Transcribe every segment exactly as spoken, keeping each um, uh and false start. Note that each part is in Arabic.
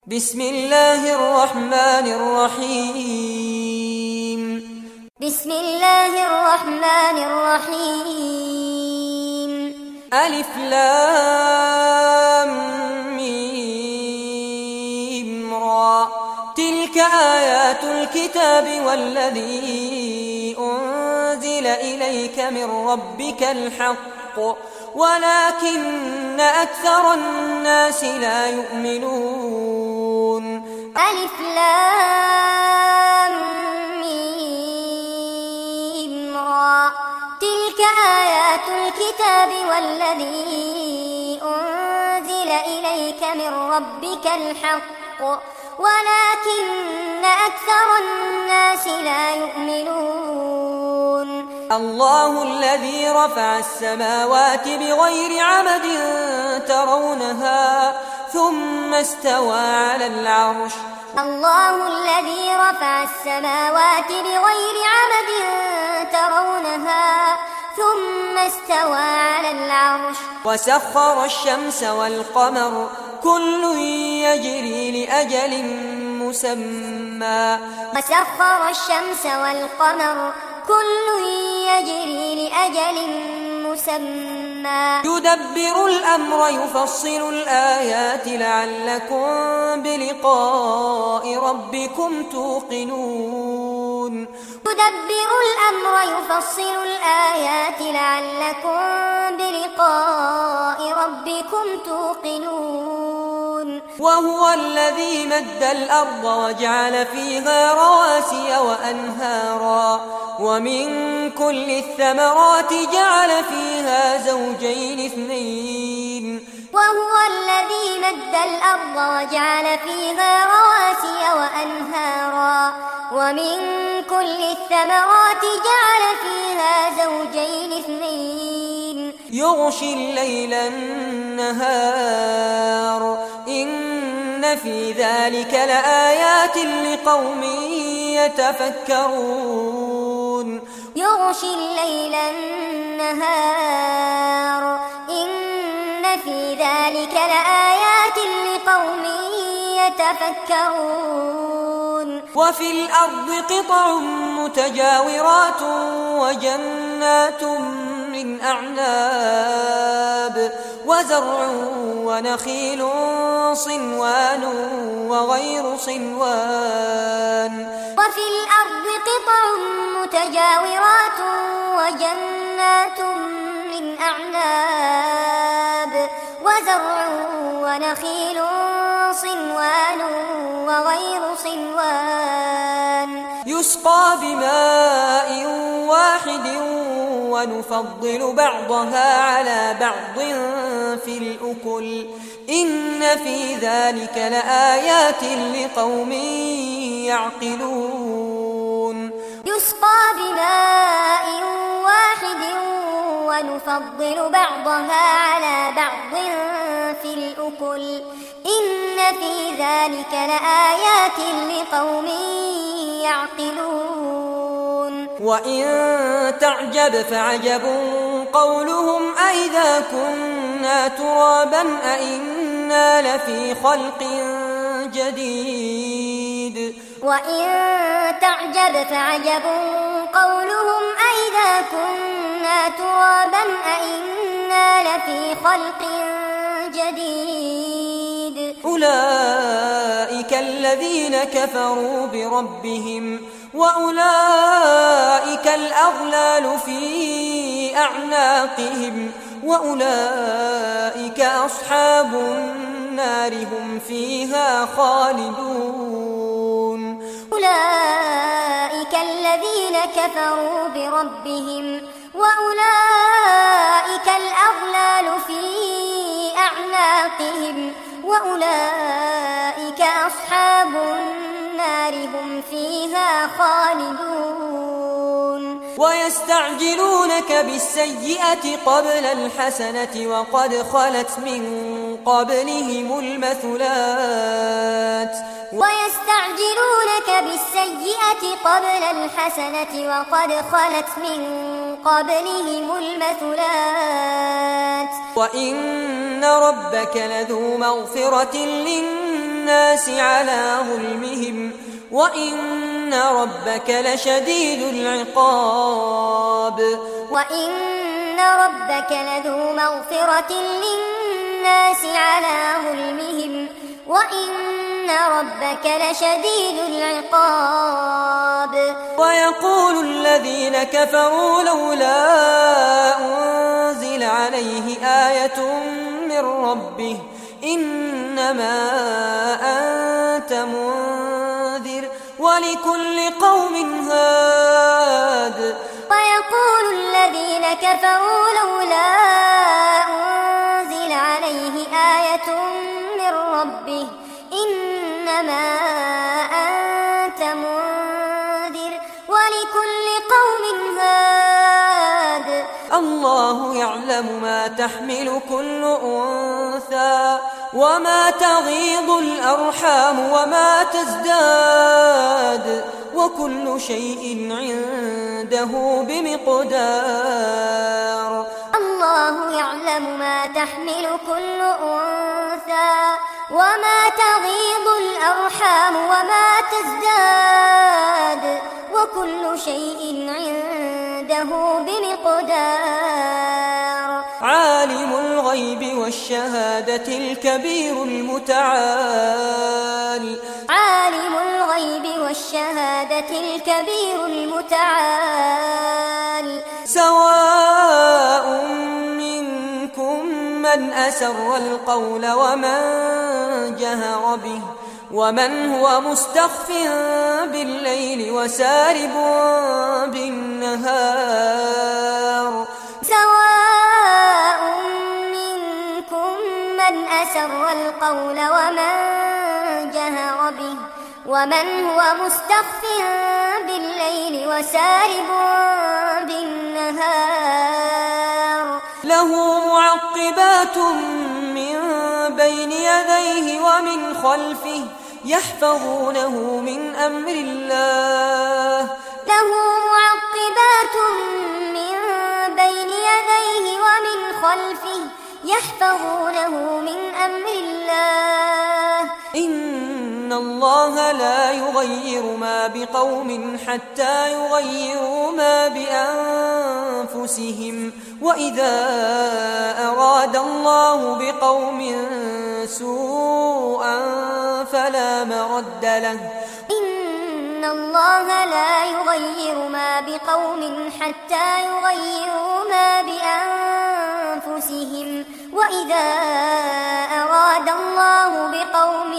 بسم الله الرحمن الرحيم بسم الله الرحمن الرحيم ألف لام ميم را تلك آيات الكتاب والذي أنزل إليك من ربك الحق ولكن أكثر الناس لا يؤمنون ألف لام ميم را تلك آيات الكتاب والذي أنزل إليك من ربك الحق ولكن أكثر الناس لا يؤمنون الله الذي رفع السماوات بغير عمد ترونها ثم استوى على العرش الله الذي رفع السماوات بغير عمد ترونها ثم استوى على العرش وسخر الشمس والقمر كل يجري لأجل مسمى وسخر الشمس والقمر كل يجري لأجل مسمى يدبر الأمر يفصل الآيات لعلكم بلقاء ربكم توقنون يدبر الأمر يفصل الآيات لعلكم بلقاء ربكم توقنون وهو الذي مد الأرض وجعل فيها رواسي وأنهارا ومن كل الثمرات جعل فيها زوجين اثنين وهو الذي مد الأرض وجعل فيها رواسي وأنهارا ومن كل الثمرات جعل فيها زوجين اثنين يغشي الليل النهار إن في ذلك لآيات لقوم يتفكرون يغشي الليل النهار إن في ذلك لآيات لقوم يتفكرون وفي الأرض قطع متجاورات وجنات من أعناب وزرع ونخيل صنوان وغير صنوان وفي الأرض قطع متجاورات وجنات من أعناب وزرع ونخيل صنوان وغير صنوان يسقى بماء واحد ونفضل بعضها على بعض في الأكل إن في ذلك لآيات لقوم يعقلون يسقى بماء واحد ونفضل بعضها على بعض في الأكل إن في ذلك لآيات لقوم يعقلون وإن تعجب فعجب قولهم أئذا كنا ترابا أئنا لفي خلق جديد وإن تعجب فعجب قولهم أئذا كنا ترابا أئنا لفي خلق جديد أولئك الذين كفروا بربهم وأولئك الأغلال في أعناقهم وأولئك أصحاب النار هم فيها خالدون أولئك الذين كفروا بربهم وأولئك الأغلال في أعناقهم وأولئك أصحاب النار هم فيها خالدون ويستعجلونك بالسيئة قبل الحسنة وقد خلت من قبلهم المثلات ويستعجلونك بالسيئة قبل الحسنة وقد خلت من قبلهم المثلات وإن ربك لذو مغفرة للناس الناس على ظلمهم وإن ربك لشديد العقاب وإن ربك لذو مغفرة للناس على ظلمهم وإن ربك لشديد العقاب ويقول الذين كفروا لولا أنزل عليه آية من ربه إنما أنت منذر ولكل قوم هاد ويقول الذين كفروا لولا أنزل عليه آية من ربه إنما أنت منذر ولكل قوم هاد الله يعلم ما تحمل كل أنثى وما تغيض الأرحام وما تزداد وكل شيء عنده بمقدار الله يعلم ما تحمل كل أنثى وما تغيض الأرحام وما تزداد وكل شيء عنده بمقدار عالم الغيب والشهادة الكبير المتعال عالم الغيب والشهادة الكبير المتعال سواء منكم من أسر القول ومن جهر به ومن هو مستخف بالليل وسارب بالنهار سواء منكم من أسر القول ومن جهر به ومن هو مستخف بالليل وسارب بالنهار له معقبات من بين يديه ومن خلفه يحفظونه من أمر الله له معقبات من بين يديه ومن خلفه يحفظونه من أمر الله إن الله لا يغير ما بقوم حتى يغيروا ما بأنفسهم وإذا أراد الله بقوم سوءا فلا مرد له إن الله لا يغير ما بقوم حتى يغيروا ما بأنفسهم وإذا أراد الله بقوم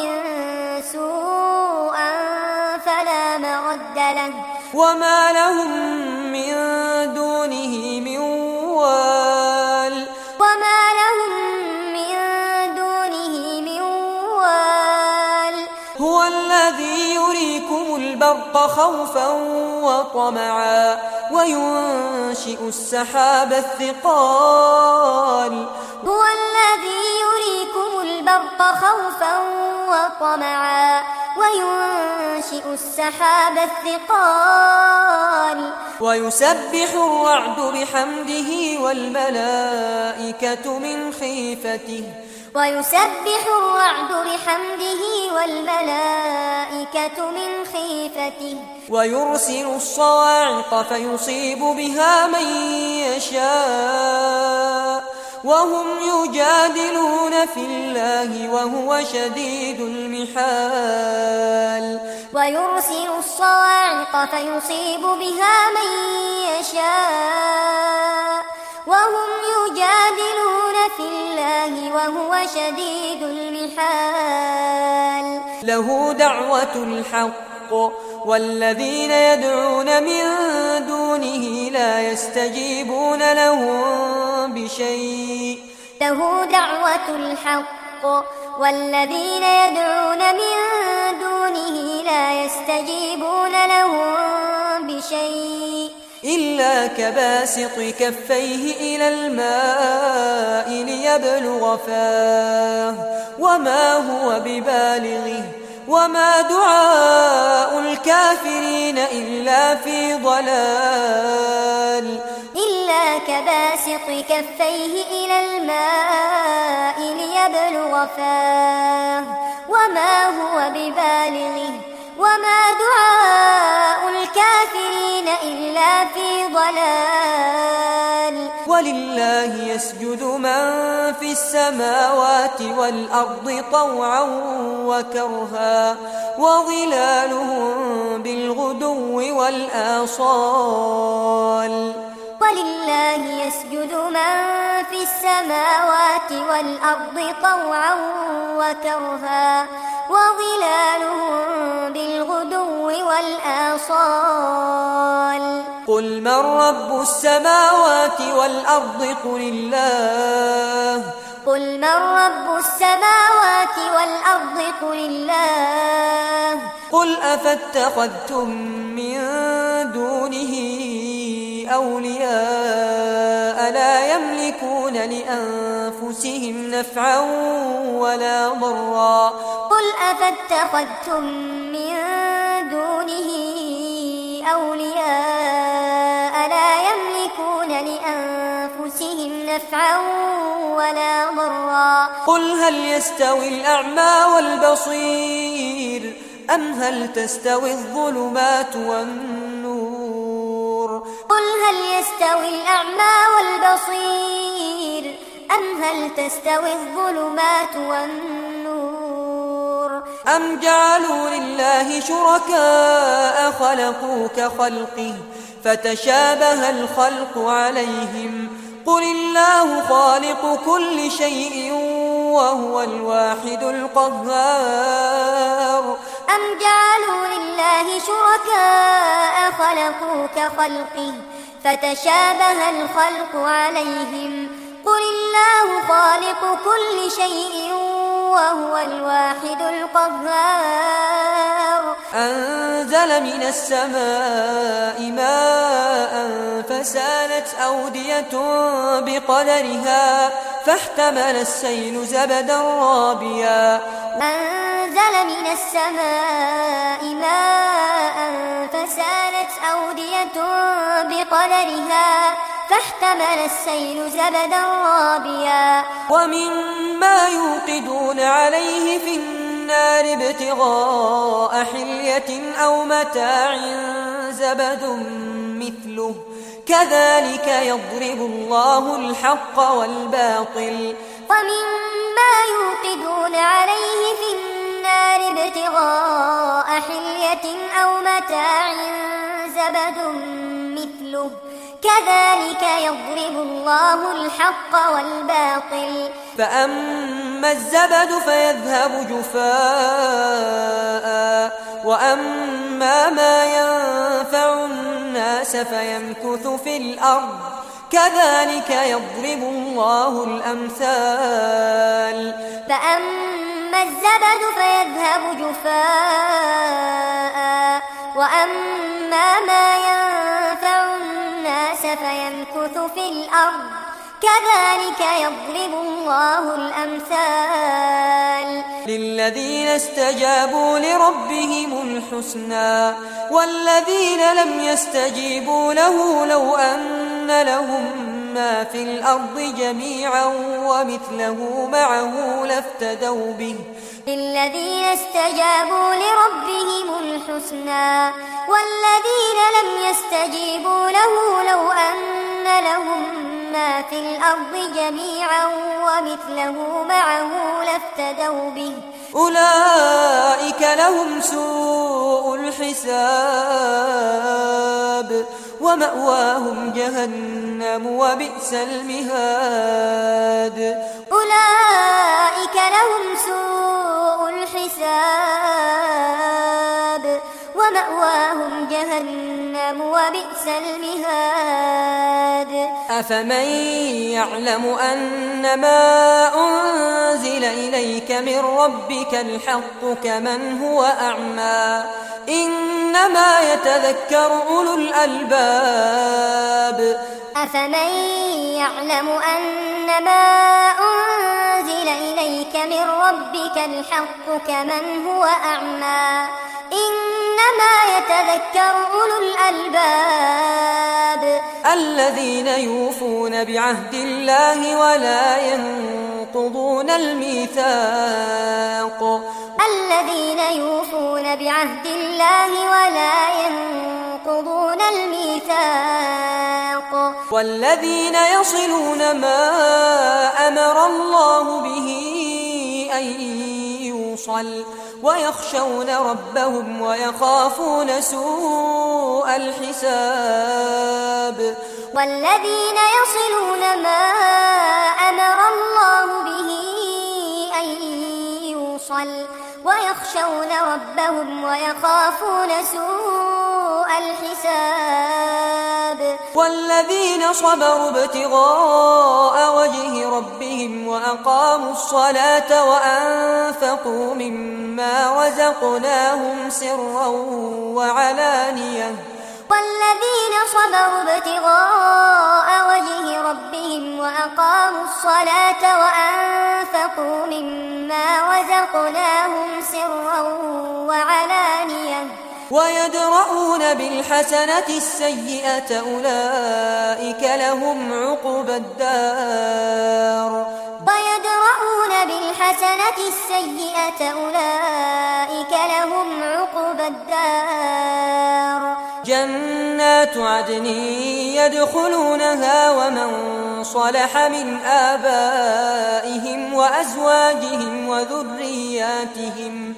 سوءا فلا مرد له وما لهم من دونه من وال وما لهم من دونه من وال هو الذي يريكم البرق خوفا وطمعا وينشئ السحاب الثقال هو الذي يريكم البرق خوفا وطمعا وينشئ السحاب الثقال ويسبح الرعد بحمده والملائكة من خيفته ويسبح الرعد بحمده والملائكة من خيفته ويرسل الصواعق فيصيب بها من يشاء وهم يجادلون في الله وهو شديد المحال ويرسل الصواعق فيصيب بها من يشاء وهم يجادلون في الله وهو شديد المحال له دعوة الحق والذين يدعون من دونه لا يستجيبون لهم بشيء له دعوة الحق والذين يدعون من دونه لا يستجيبون لهم بشيء إلا كباسط كفيه إلى الماء ليبلغ فاه وما هو ببالغه وما دعاء الكافرين إلا في ضلال إلا كباسط كفيه إلى الماء ليبلغ فاه وما هو ببالغه وما دعاء الكافرين إلا في ضلال ولله يسجد من في السماوات والأرض طوعا وكرها وظلالهم بالغدو والآصال ولله يسجد من في السماوات والأرض طوعا وكرها وظلالهم بالغدو والآصال قل من رب السماوات والأرض قل الله قل من رب السماوات والأرض قل الله قل أفاتخذتم من دونه أولياء لا يملكون لأنفسهم نفعا ولا ضرا قل أفاتخذتم من دونه أولياء لا يملكون لأنفسهم نفعا ولا ضرا قل هل يستوي الأعمى والبصير أم هل تستوي الظلمات والنور قل هل يستوي الأعمى والبصير أم هل تستوي الظلمات والنور أم جعلوا لله شركاء خلقوا كخلقه فتشابه الخلق عليهم قل الله خالق كل شيء وهو الواحد القهار أم جعلوا لله شركاء خلقوا كخلقه فتشابه الخلق عليهم قل الله خالق كل شيء وهو الواحد القهار أنزل من السماء ماء فسالت أودية بقدرها فاحتمل السيل زبدا رابيا أنزل من السماء ماء فسالت أودية بقدرها فاحتمل السيل زبدا رابيا ومما يوقدون عليه في النار ابتغاء حلية أو متاع زبد مثله كذلك يضرب الله الحق والباطل ومما يوقدون عليه في النار ابتغاء حلية أو متاع زبد مثله كذلك يضرب الله الحق والباطل فأما الزبد فيذهب جفاء وأما ما ينفع الناس فيمكث في الأرض كذلك يضرب الله الأمثال فأما الزبد فيذهب جفاء وأما ما ينفع الناس فيمكث في الأرض كذلك يضرب الله الأمثال للذين استجابوا لربهم الحسنى والذين لم يستجيبوا له لو أن لهم ما في الأرض جميعا ومثله معه لافتدوا به للذين استجابوا لربهم الحسنى والذين لم يستجيبوا له لو أن لهم ما في الأرض جميعا ومثله معه لافتدوا به أولئك لهم سوء الحساب ومأواهم جهنم وبئس المهاد أولئك لهم سوء الحساب ومأواهم جهنم وبئس المهاد أفمن يعلم أن ما أنزل إليك من ربك الحق كمن هو أعمى إنما يتذكر أولو الألباب أفمن يعلم أن ما أنزل إليك من ربك الحق كمن هو أعمى إنما يتذكر أولو الألباب الذين يوفون بعهد الله ولا ينقضون الميثاق الذين يوفون بعهد الله ولا ينقضون الميثاق والذين يصلون ما أمر الله به أن يوصل ويخشون ربهم ويخافون سوء الحساب والذين يصلون ما أمر الله به أن يوصل ويخشون ربهم ويخافون سوء الحساب والذين صبروا ابتغاء وجه ربهم وأقاموا الصلاة وأنفقوا مما رزقناهم سرا وعلانية والذين صبروا ابتغاء وجه ربهم وأقاموا الصلاة وأنفقوا مما رزقناهم سرا وعلانية ويدرؤون بالحسنة السيئة أولئك لهم عقبى الدار ويدرؤون بالحسنة السيئة أولئك لهم عقبى الدار جنات عدن يدخلونها ومن صلح من آبائهم وأزواجهم وذرياتهم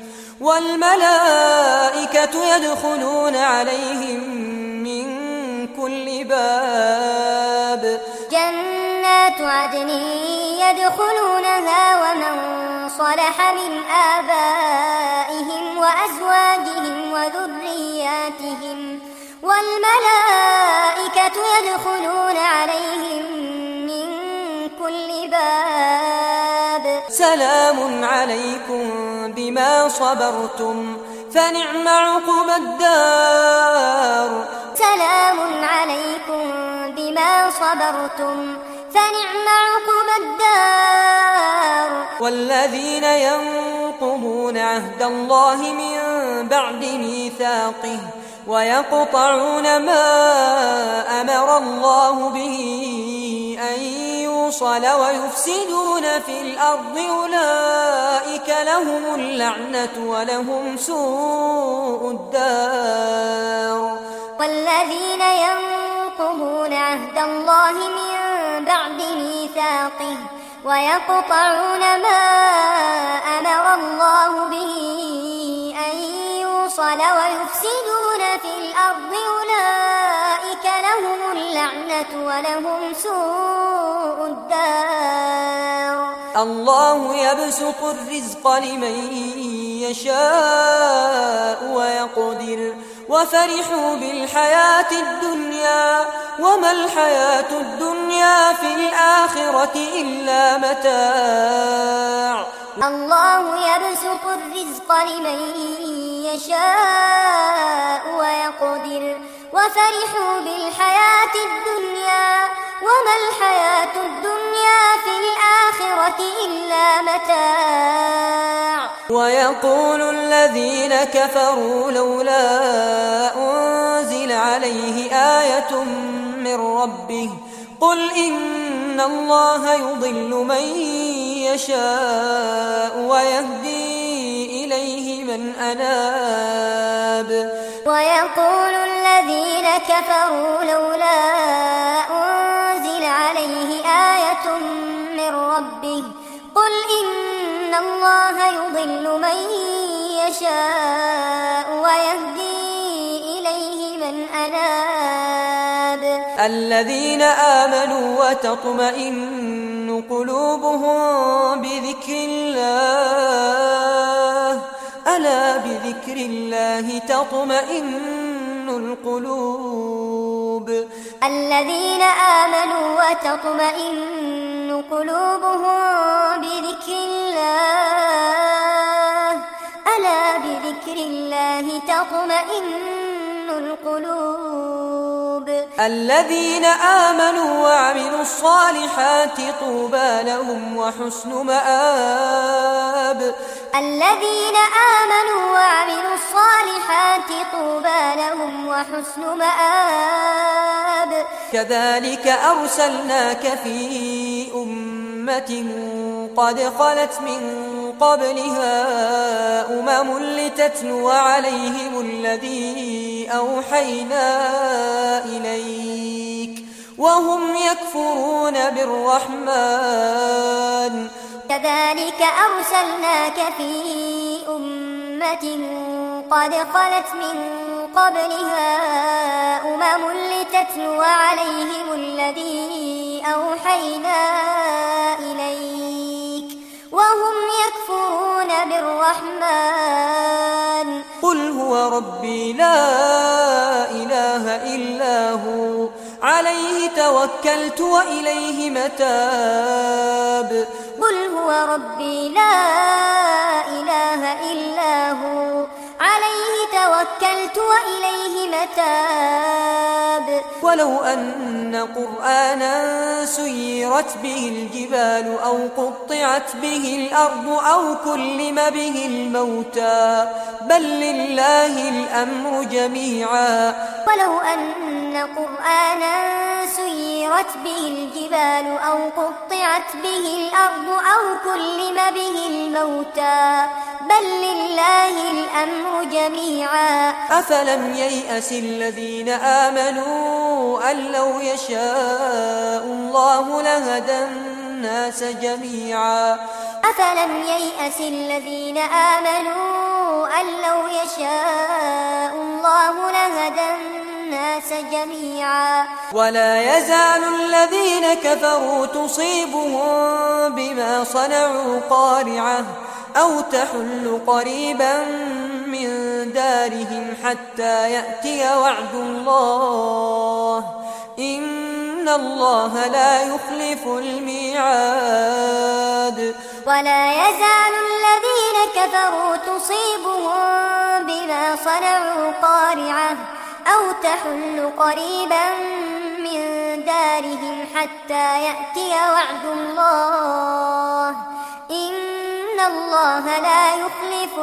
والملائكة يدخلون عليهم من كل باب جنات عدن يدخلونها ومن صلح من آبائهم وأزواجهم وذرياتهم والملائكة يدخلون عليهم من كل باب سلام عليكم بما صبرتم فنعم عقبى الدار سلام عليكم بما صبرتم فنعم عقبى الدار والذين ينقضون عهد الله من بعد ميثاقه ويقطعون ما أمر الله به أن يوصل ويفسدون في الأرض أولئك لهم اللعنة ولهم سوء الدار والذين ينقضون عهد الله من بعد ميثاقه ويقطعون ما أمر الله به أن يوصل ويفسدون في الأرض أولئك لهم اللعنة ولهم سوء الدار الله يبسط الرزق لمن يشاء ويقدر وفرحوا بالحياة الدنيا وما الحياة الدنيا في الآخرة إلا متاع الله يبسط الرزق لمن يشاء ويقدر وفرحوا بالحياة الدنيا وما الحياة الدنيا في الآخرة إلا متاع ويقول الذين كفروا لولا أنزل عليه آية من ربه قل إن الله يضل من يشاء ويهدي إليه من أناب ويقول الذين كفروا لولا أنزل عليه آية من ربه قل إن الله يضل من يشاء ويهدي إليه من أناب الذين آمنوا وتطمئن قلوبهم بذكر الله ألا بذكر الله تطمئن القلوب الذين آمنوا وتطمئن قلوبهم بذكر الله ألا بذكر الله تطمئن القلوب الذين آمنوا وعملوا الصالحات طوبى لهم وحسن مآب الذين آمنوا وعملوا الصالحات طوبى لهم وحسن مآب كذلك أرسلناك في أمة قد خلت من قبلها أمم لتتلو عليهم الذي أوحينا إليك وهم يكفرون بالرحمن كذلك أرسلناك في أمة قد خلت من قبلها أمم لتتلو عليهم الذي أوحينا إليك وهم يكفرون بالرحمن قل هو ربي لا إله إلا هو عليه توكلت وإليه متاب قل هو ربي لا إله إلا هو عليه توكلت وإليه متاب ولو أن قرآنا سيرت به الجبال أو قطعت به الأرض أو كلم به الموتى بل لله الأمر جميعا ولو أن قرآنا سيرت به الجبال أو قطعت به الأرض أو كلم به الموتى بل لله الأمر جميعا أفلم ييأس الذين آمنوا أن لو يشاء الله لهدى الناس جميعا أفلم ييأس الذين آمنوا أن لو يشاء الله لهدى الناس جميعا ولا يزال الذين كفروا تصيبهم بما صنعوا قارعة أو تحل قريبا من دارهم حتى يأتي وعد الله إن الله لا يخلف الميعاد ولا يزال الذين كفروا تصيبهم بما صنعوا قارعة أو تحل قريبا من دارهم حتى يأتي وعد الله إن الله لا يخلف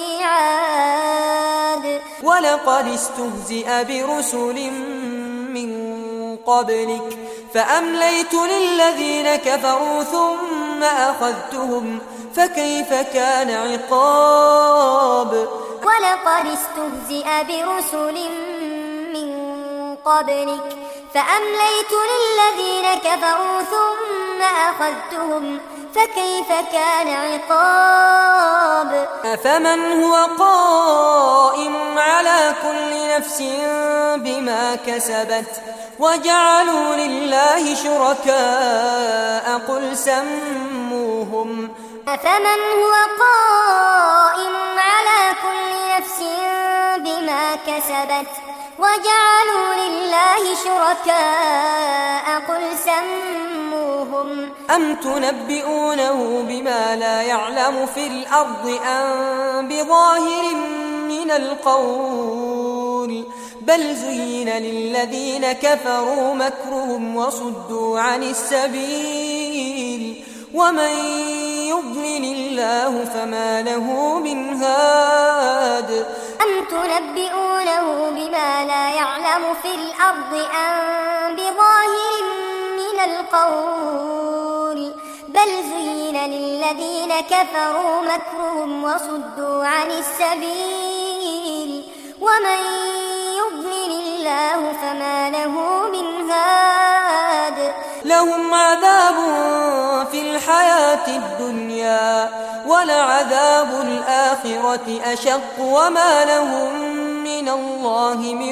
الميعاد ولقد استهزئ برسل من قبلك فأمليت للذين كفروا ثم أخذتهم فكيف كان عقاب ولقد استهزئ برسل من قبلك فأمليت للذين كفروا ثم أخذتهم فكيف كان عقاب أفمن هو قائم على كل نفس بما كسبت وجعلوا لله شركاء قل سموهم أفمن هو قائم على كل نفس بما كسبت وجعلوا لله شركاء قل سموهم أم تنبئونه بما لا يعلم في الأرض أم بظاهر من القول بل زين للذين كفروا مكرهم وصدوا عن السبيل ومن يضلل الله فما له من هاد أم تنبئونه بما لا يعلم في الأرض أم بظاهر من القول بل زين للذين كفروا مكرهم وصدوا عن السبيل ومن يضلل الله فما له من هاد لهم عذاب في الحياة الدنيا ولعذاب الآخرة أشق وما لهم من الله من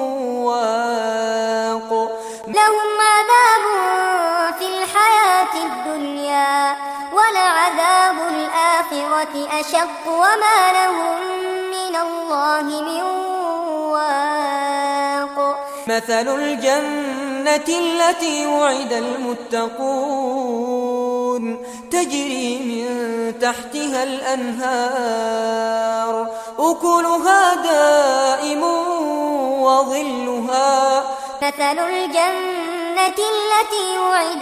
واق لهم عذاب في الحياة الدنيا ولعذاب الآخرة أشق وما لهم من الله من واق مثل الجنة التي وعد المتقون تجري من تحتها الأنهار أكلها دائم وظلها مثل الجنة التي وعد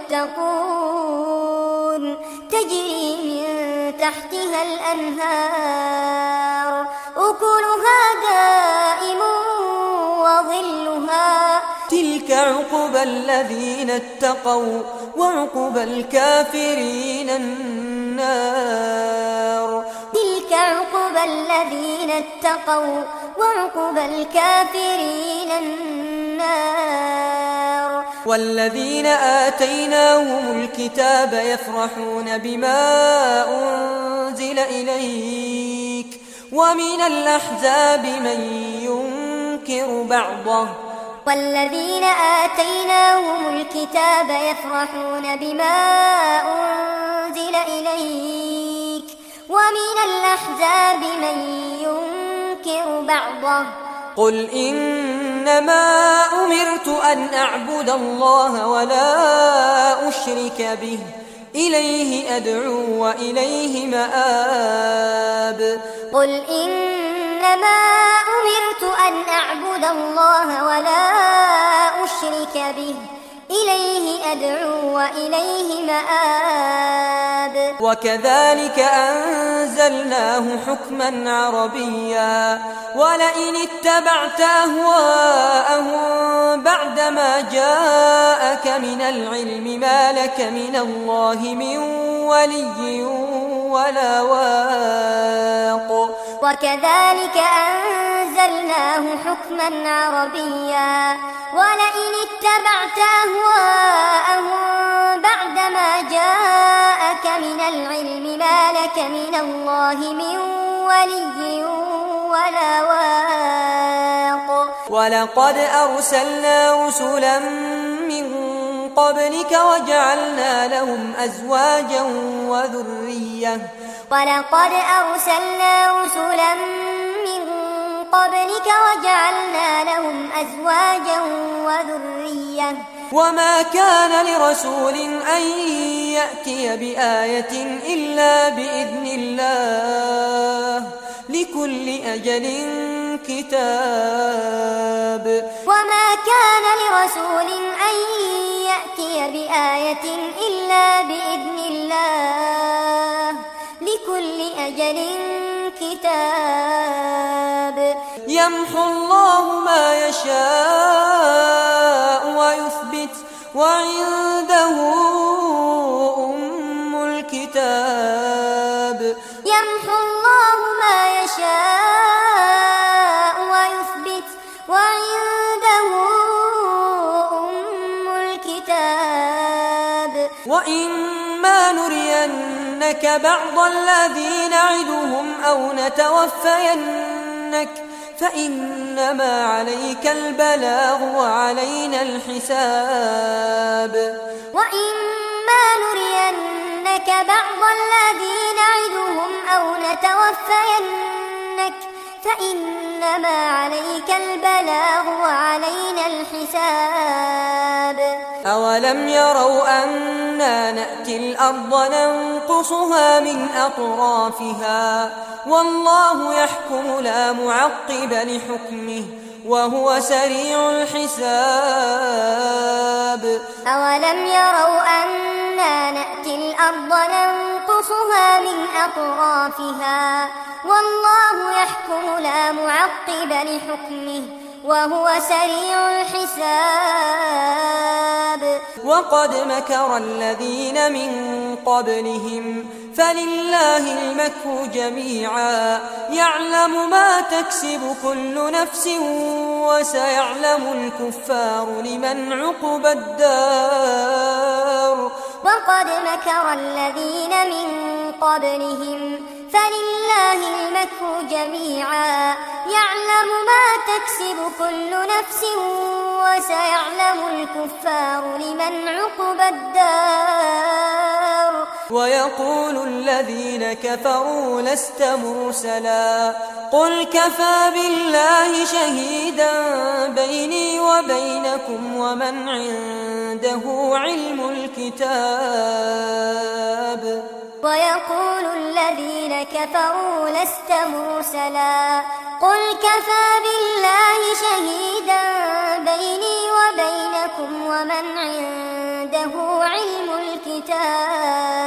المتقون تجري من تحتها الأنهار أكلها دائم وظلها تلك عقبى الذين اتقوا وعقبى الكافرين النار النار. تلك عقبى الذين اتقوا وعقبى الكافرين النار. والذين آتيناهم الكتاب يفرحون بما أنزل إليك ومن الأحزاب من ينكر بعضه. والذين آتيناهم الكتاب يفرحون بما أنزل إليك ومن الأحزاب من ينكر بعضه. قل إنما أمرت أن أعبد الله ولا أشرك به إليه أدعو وإليه مآب. قل إنما أمرت أن أعبد الله ولا أشرك به إليه أدعو وإليه مآب. وكذلك أنزلناه حكما عربيا ولئن اتبعت أهواءهم بعدما جاءك من العلم ما لك من الله من ولي ولا واق. وكذلك أنزلناه حكما عربيا ولئن اتبعت أهواءهم بعدما جاءك من العلم ما لك من الله من ولي ولا واق. ولقد أرسلنا رسلا من قبلك وجعلنا لهم أزواجا وذرية. ولقد أرسلنا رسلا من قبلك وجعلنا لهم أزواجا وذرية. وما كان لرسول أن يأتي بآية إلا بإذن الله لكل أجل كتاب. وما كان لرسول أن يأتي بآية إلا بإذن الله لكل أجل كتاب. يمحو الله ما يشاء ويثبت وعنده أم الكتاب. يمحو الله ما يشاء ويثبت وعنده أم الكتاب. وإما نرينك بعض الذي نعدهم أو نتوفينك فإنما عليك البلاغ وعلينا الحساب. وإما نرينك بعض الذي نعدهم أو نتوفينك فإنما عليك البلاغ وعلينا الحساب. أولم يروا أنا نأتي الأرض ننقصها من أطرافها والله يحكم لا معقب لحكمه وهو سريع الحساب. أولم يروا أنا نأتي الأرض ننقصها من أطرافها والله يحكم لا معقب لحكمه وهو سريع الحساب. وقد مكر الذين من قبلهم فلله المكر جميعا يعلم ما تكسب كل نفس وسيعلم الكفار لمن عقبى الدار. وقد مكر الذين من قبلهم فلله المكر جميعا يعلم ما تكسب كل نفس وسيعلم الكفار لمن عقبى الدار. ويقول الذين كفروا لست مرسلا قل كفى بالله شهيدا بيني وبينكم ومن عنده علم الكتاب. ويقول الذين كفروا لست مرسلا قل كفى بالله شهيدا بيني وبينكم ومن عنده علم الكتاب.